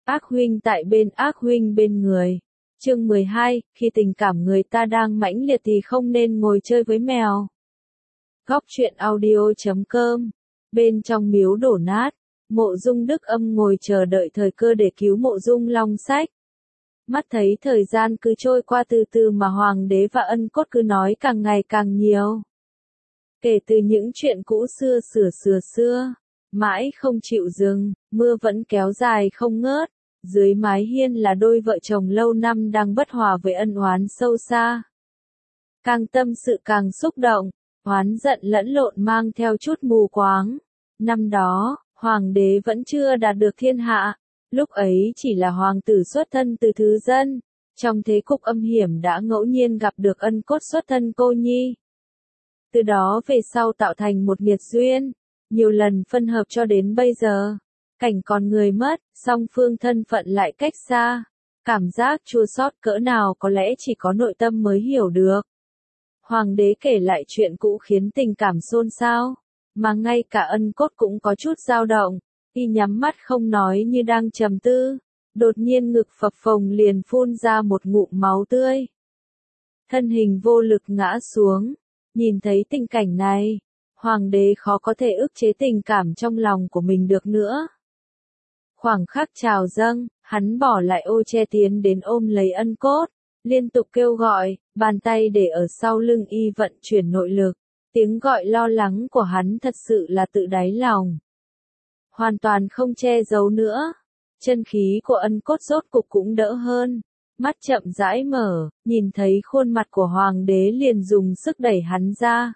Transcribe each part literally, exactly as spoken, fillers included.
Ác huynh tại bên, ác huynh bên người. Chương mười hai, khi tình cảm người ta đang mãnh liệt thì không nên ngồi chơi với mèo. Góc truyện audio chấm com. Bên trong miếu đổ nát, Mộ Dung Đức Âm ngồi chờ đợi thời cơ để cứu Mộ Dung Long Sách. Mắt thấy thời gian cứ trôi qua từ từ mà Hoàng đế và Ân Cốt cứ nói càng ngày càng nhiều. Kể từ những chuyện cũ xưa sửa sửa xưa, mãi không chịu dừng, mưa vẫn kéo dài không ngớt. Dưới mái hiên là đôi vợ chồng lâu năm đang bất hòa với ân oán sâu xa. Càng tâm sự càng xúc động, oán giận lẫn lộn mang theo chút mù quáng. Năm đó, Hoàng đế vẫn chưa đạt được thiên hạ, lúc ấy chỉ là hoàng tử xuất thân từ thứ dân. Trong thế cục âm hiểm đã ngẫu nhiên gặp được Ân Cốt xuất thân cô nhi. Từ đó về sau tạo thành một nghiệt duyên, nhiều lần phân hợp cho đến bây giờ. Cảnh còn người mất, song phương thân phận lại cách xa. Cảm giác chua xót cỡ nào có lẽ chỉ có nội tâm mới hiểu được. Hoàng đế kể lại chuyện cũ khiến tình cảm xôn xao, mà ngay cả Ân Cốt cũng có chút dao động. Y nhắm mắt không nói như đang trầm tư, đột nhiên ngực phập phồng liền phun ra một ngụm máu tươi. Thân hình vô lực ngã xuống, nhìn thấy tình cảnh này, Hoàng đế khó có thể ức chế tình cảm trong lòng của mình được nữa. Khoảng khắc trào dâng, hắn bỏ lại ô che tiến đến ôm lấy Ân Cốt, liên tục kêu gọi, bàn tay để ở sau lưng y vận chuyển nội lực. Tiếng gọi lo lắng của hắn thật sự là tự đáy lòng. Hoàn toàn không che giấu nữa. Chân khí của Ân Cốt rốt cục cũng đỡ hơn. Mắt chậm rãi mở, nhìn thấy khuôn mặt của Hoàng đế liền dùng sức đẩy hắn ra.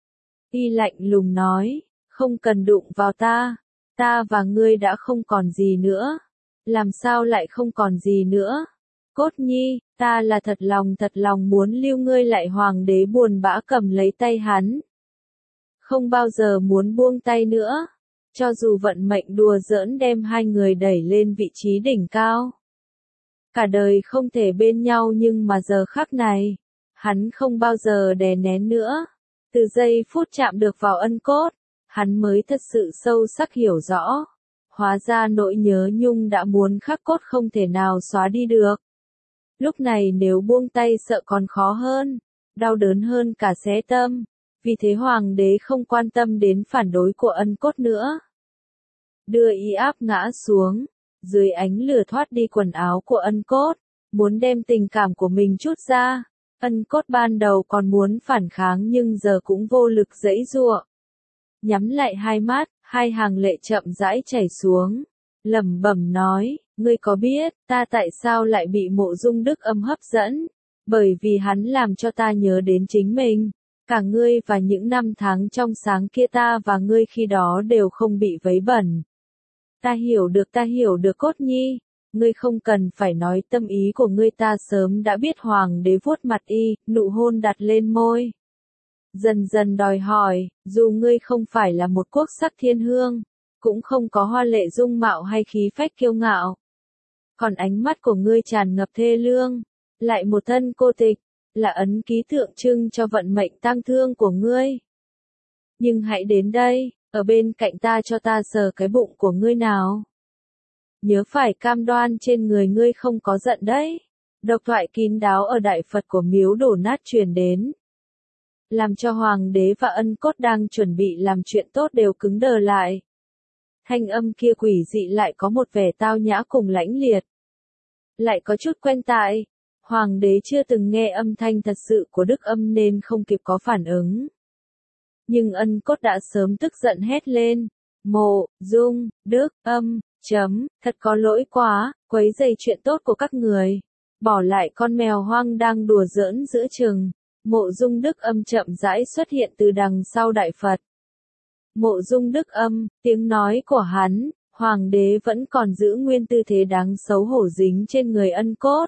Y lạnh lùng nói, không cần đụng vào ta. Ta và ngươi đã không còn gì nữa. Làm sao lại không còn gì nữa? Cốt nhi, ta là thật lòng thật lòng muốn lưu ngươi lại. Hoàng đế buồn bã cầm lấy tay hắn. Không bao giờ muốn buông tay nữa. Cho dù vận mệnh đùa giỡn đem hai người đẩy lên vị trí đỉnh cao. Cả đời không thể bên nhau nhưng mà giờ khắc này, hắn không bao giờ đè nén nữa. Từ giây phút chạm được vào Ân Cốt, hắn mới thật sự sâu sắc hiểu rõ. Hóa ra nỗi nhớ nhung đã muốn khắc cốt không thể nào xóa đi được. Lúc này nếu buông tay sợ còn khó hơn, đau đớn hơn cả xé tâm. Vì thế Hoàng đế không quan tâm đến phản đối của Ân Cốt nữa. Đưa y áp ngã xuống, dưới ánh lửa thoát đi quần áo của Ân Cốt, muốn đem tình cảm của mình trút ra. Ân Cốt ban đầu còn muốn phản kháng nhưng giờ cũng vô lực giãy giụa. Nhắm lại hai mắt, hai hàng lệ chậm rãi chảy xuống, lẩm bẩm nói, ngươi có biết, ta tại sao lại bị Mộ Dung Đức Âm hấp dẫn? Bởi vì hắn làm cho ta nhớ đến chính mình. Cả ngươi và những năm tháng trong sáng kia ta và ngươi khi đó đều không bị vấy bẩn. Ta hiểu được ta hiểu được Cốt nhi. Ngươi không cần phải nói tâm ý của ngươi ta sớm đã biết. Hoàng đế vuốt mặt y, nụ hôn đặt lên môi. Dần dần đòi hỏi, dù ngươi không phải là một quốc sắc thiên hương, cũng không có hoa lệ dung mạo hay khí phách kiêu ngạo. Còn ánh mắt của ngươi tràn ngập thê lương, lại một thân cô tịch, là ấn ký tượng trưng cho vận mệnh tang thương của ngươi. Nhưng hãy đến đây, ở bên cạnh ta cho ta sờ cái bụng của ngươi nào. Nhớ phải cam đoan trên người ngươi không có giận đấy. Độc thoại kín đáo ở đại Phật của miếu đổ nát truyền đến. Làm cho Hoàng đế và Ân Cốt đang chuẩn bị làm chuyện tốt đều cứng đờ lại. Thanh âm kia quỷ dị lại có một vẻ tao nhã cùng lãnh liệt. Lại có chút quen tai. Hoàng đế chưa từng nghe âm thanh thật sự của Đức Âm nên không kịp có phản ứng. Nhưng Ân Cốt đã sớm tức giận hét lên. Mộ Dung Đức Âm, chấm, thật có lỗi quá, quấy rầy chuyện tốt của các người. Bỏ lại con mèo hoang đang đùa giỡn giữa chừng. Mộ Dung Đức Âm chậm rãi xuất hiện từ đằng sau đại Phật. Mộ Dung Đức Âm, tiếng nói của hắn, Hoàng đế vẫn còn giữ nguyên tư thế đáng xấu hổ dính trên người Ân Cốt.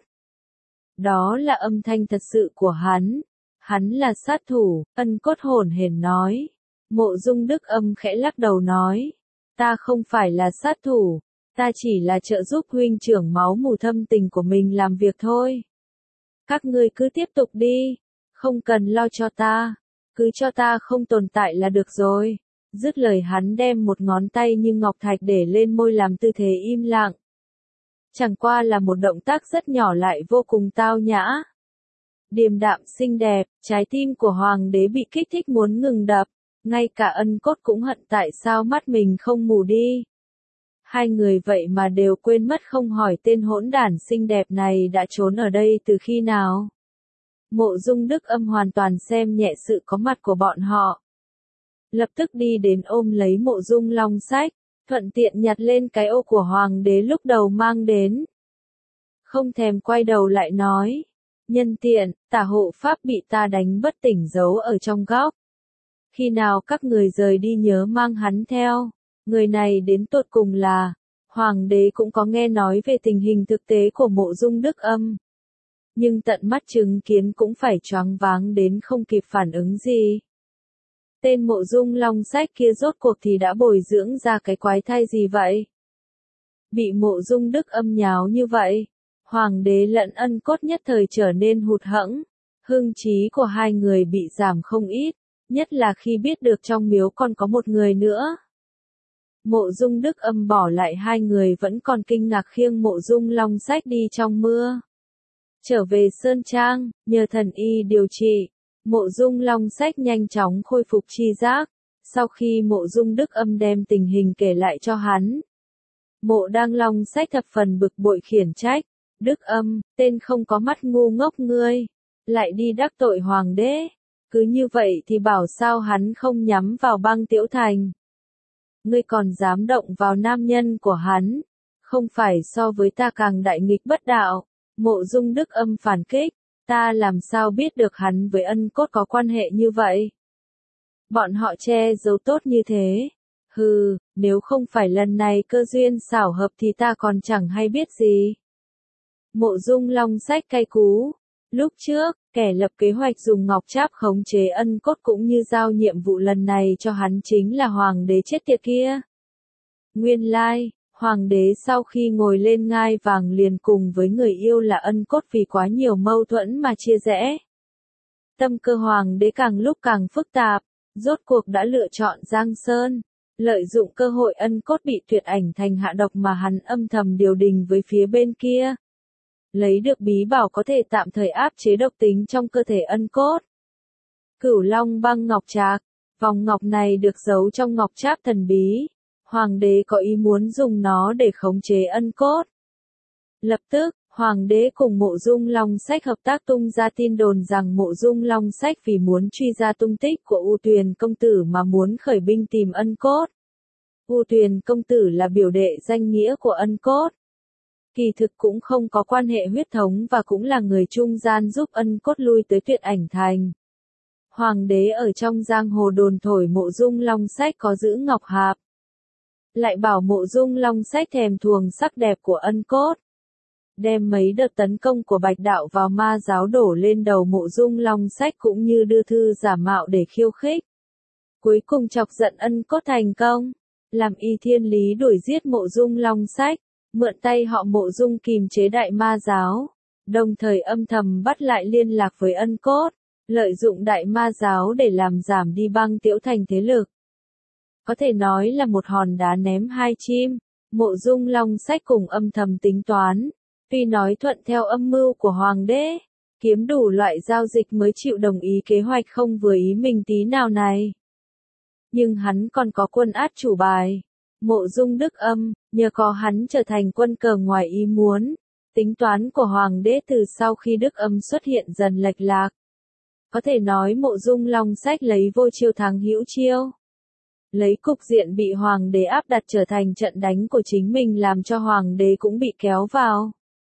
Đó là âm thanh thật sự của hắn. Hắn là sát thủ, Ân Cốt hổn hển nói. Mộ Dung Đức Âm khẽ lắc đầu nói. Ta không phải là sát thủ, ta chỉ là trợ giúp huynh trưởng máu mù thâm tình của mình làm việc thôi. Các ngươi cứ tiếp tục đi, không cần lo cho ta, cứ cho ta không tồn tại là được rồi. Dứt lời hắn đem một ngón tay như ngọc thạch để lên môi làm tư thế im lặng. Chẳng qua là một động tác rất nhỏ lại vô cùng tao nhã. Điềm đạm xinh đẹp, trái tim của hoàng đế bị kích thích muốn ngừng đập, ngay cả Ân Cốt cũng hận tại sao mắt mình không mù đi. Hai người vậy mà đều quên mất không hỏi tên hỗn đản xinh đẹp này đã trốn ở đây từ khi nào. Mộ Dung Đức Âm hoàn toàn xem nhẹ sự có mặt của bọn họ. Lập tức đi đến ôm lấy Mộ Dung Long Sách, thuận tiện nhặt lên cái ô của hoàng đế lúc đầu mang đến. Không thèm quay đầu lại nói, nhân tiện, tả hộ pháp bị ta đánh bất tỉnh giấu ở trong góc. Khi nào các người rời đi nhớ mang hắn theo. Người này đến tột cùng là, hoàng đế cũng có nghe nói về tình hình thực tế của Mộ Dung Đức Âm. Nhưng tận mắt chứng kiến cũng phải choáng váng đến không kịp phản ứng gì. Tên Mộ Dung Long Sách kia rốt cuộc thì đã bồi dưỡng ra cái quái thai gì vậy? Bị Mộ Dung Đức Âm nháo như vậy, hoàng đế lẫn Ân Cốt nhất thời trở nên hụt hẫng, hưng trí của hai người bị giảm không ít, nhất là khi biết được trong miếu còn có một người nữa. Mộ Dung Đức Âm bỏ lại hai người vẫn còn kinh ngạc khiêng Mộ Dung Long Sách đi trong mưa. Trở về Sơn Trang, nhờ thần y điều trị, Mộ Dung Long Sách nhanh chóng khôi phục tri giác. Sau khi Mộ Dung Đức Âm đem tình hình kể lại cho hắn, Mộ Đang Long Sách thập phần bực bội khiển trách, Đức Âm, tên không có mắt ngu ngốc ngươi, lại đi đắc tội hoàng đế, cứ như vậy thì bảo sao hắn không nhắm vào Băng Tiễu Thành. Ngươi còn dám động vào nam nhân của hắn, không phải so với ta càng đại nghịch bất đạo. Mộ Dung Đức Âm phản kích, ta làm sao biết được hắn với Ân Cốt có quan hệ như vậy? Bọn họ che giấu tốt như thế. Hừ, nếu không phải lần này cơ duyên xảo hợp thì ta còn chẳng hay biết gì. Mộ Dung Long Sách cay cú. Lúc trước, kẻ lập kế hoạch dùng ngọc tráp khống chế Ân Cốt cũng như giao nhiệm vụ lần này cho hắn chính là hoàng đế chết tiệt kia. Nguyên lai, hoàng đế sau khi ngồi lên ngai vàng liền cùng với người yêu là Ân Cốt vì quá nhiều mâu thuẫn mà chia rẽ. Tâm cơ hoàng đế càng lúc càng phức tạp, rốt cuộc đã lựa chọn Giang Sơn, lợi dụng cơ hội Ân Cốt bị tuyệt ảnh thành hạ độc mà hắn âm thầm điều đình với phía bên kia. Lấy được bí bảo có thể tạm thời áp chế độc tính trong cơ thể Ân Cốt. Cửu Long Băng Ngọc Trạc, vòng ngọc này được giấu trong ngọc tráp thần bí. Hoàng đế có ý muốn dùng nó để khống chế Ân Cốt. Lập tức, hoàng đế cùng Mộ Dung Long Sách hợp tác tung ra tin đồn rằng Mộ Dung Long Sách vì muốn truy ra tung tích của U Tuyền công tử mà muốn khởi binh tìm Ân Cốt. U Tuyền công tử là biểu đệ danh nghĩa của Ân Cốt. Kỳ thực cũng không có quan hệ huyết thống và cũng là người trung gian giúp Ân Cốt lui tới Tuyệt Ảnh Thành. Hoàng đế ở trong giang hồ đồn thổi Mộ Dung Long Sách có giữ ngọc hạp. Lại bảo Mộ Dung Long Sách thèm thuồng sắc đẹp của Ân Cốt. Đem mấy đợt tấn công của Bạch Đạo vào ma giáo đổ lên đầu Mộ Dung Long Sách cũng như đưa thư giả mạo để khiêu khích. Cuối cùng chọc giận Ân Cốt thành công, làm Y Thiên Lý đuổi giết Mộ Dung Long Sách, mượn tay họ Mộ Dung kìm chế đại ma giáo, đồng thời âm thầm bắt lại liên lạc với Ân Cốt, lợi dụng đại ma giáo để làm giảm đi Băng Tiễu Thành thế lực. Có thể nói là một hòn đá ném hai chim, Mộ Dung Long Sách cùng âm thầm tính toán, tuy nói thuận theo âm mưu của hoàng đế, kiếm đủ loại giao dịch mới chịu đồng ý kế hoạch không vừa ý mình tí nào này. Nhưng hắn còn có quân át chủ bài, Mộ Dung Đức Âm, nhờ có hắn trở thành quân cờ ngoài ý muốn, tính toán của hoàng đế từ sau khi Đức Âm xuất hiện dần lệch lạc. Có thể nói Mộ Dung Long Sách lấy vô chiêu thắng hữu chiêu. Lấy cục diện bị hoàng đế áp đặt trở thành trận đánh của chính mình làm cho hoàng đế cũng bị kéo vào.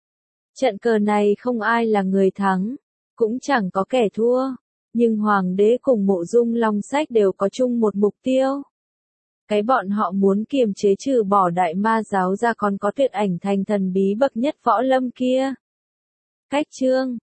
Trận cờ này không ai là người thắng, cũng chẳng có kẻ thua, nhưng hoàng đế cùng Mộ Dung Long Sách đều có chung một mục tiêu. Cái bọn họ muốn kiềm chế trừ bỏ đại ma giáo ra còn có Tuyệt Ảnh Thành thần bí bậc nhất võ lâm kia. Cách chương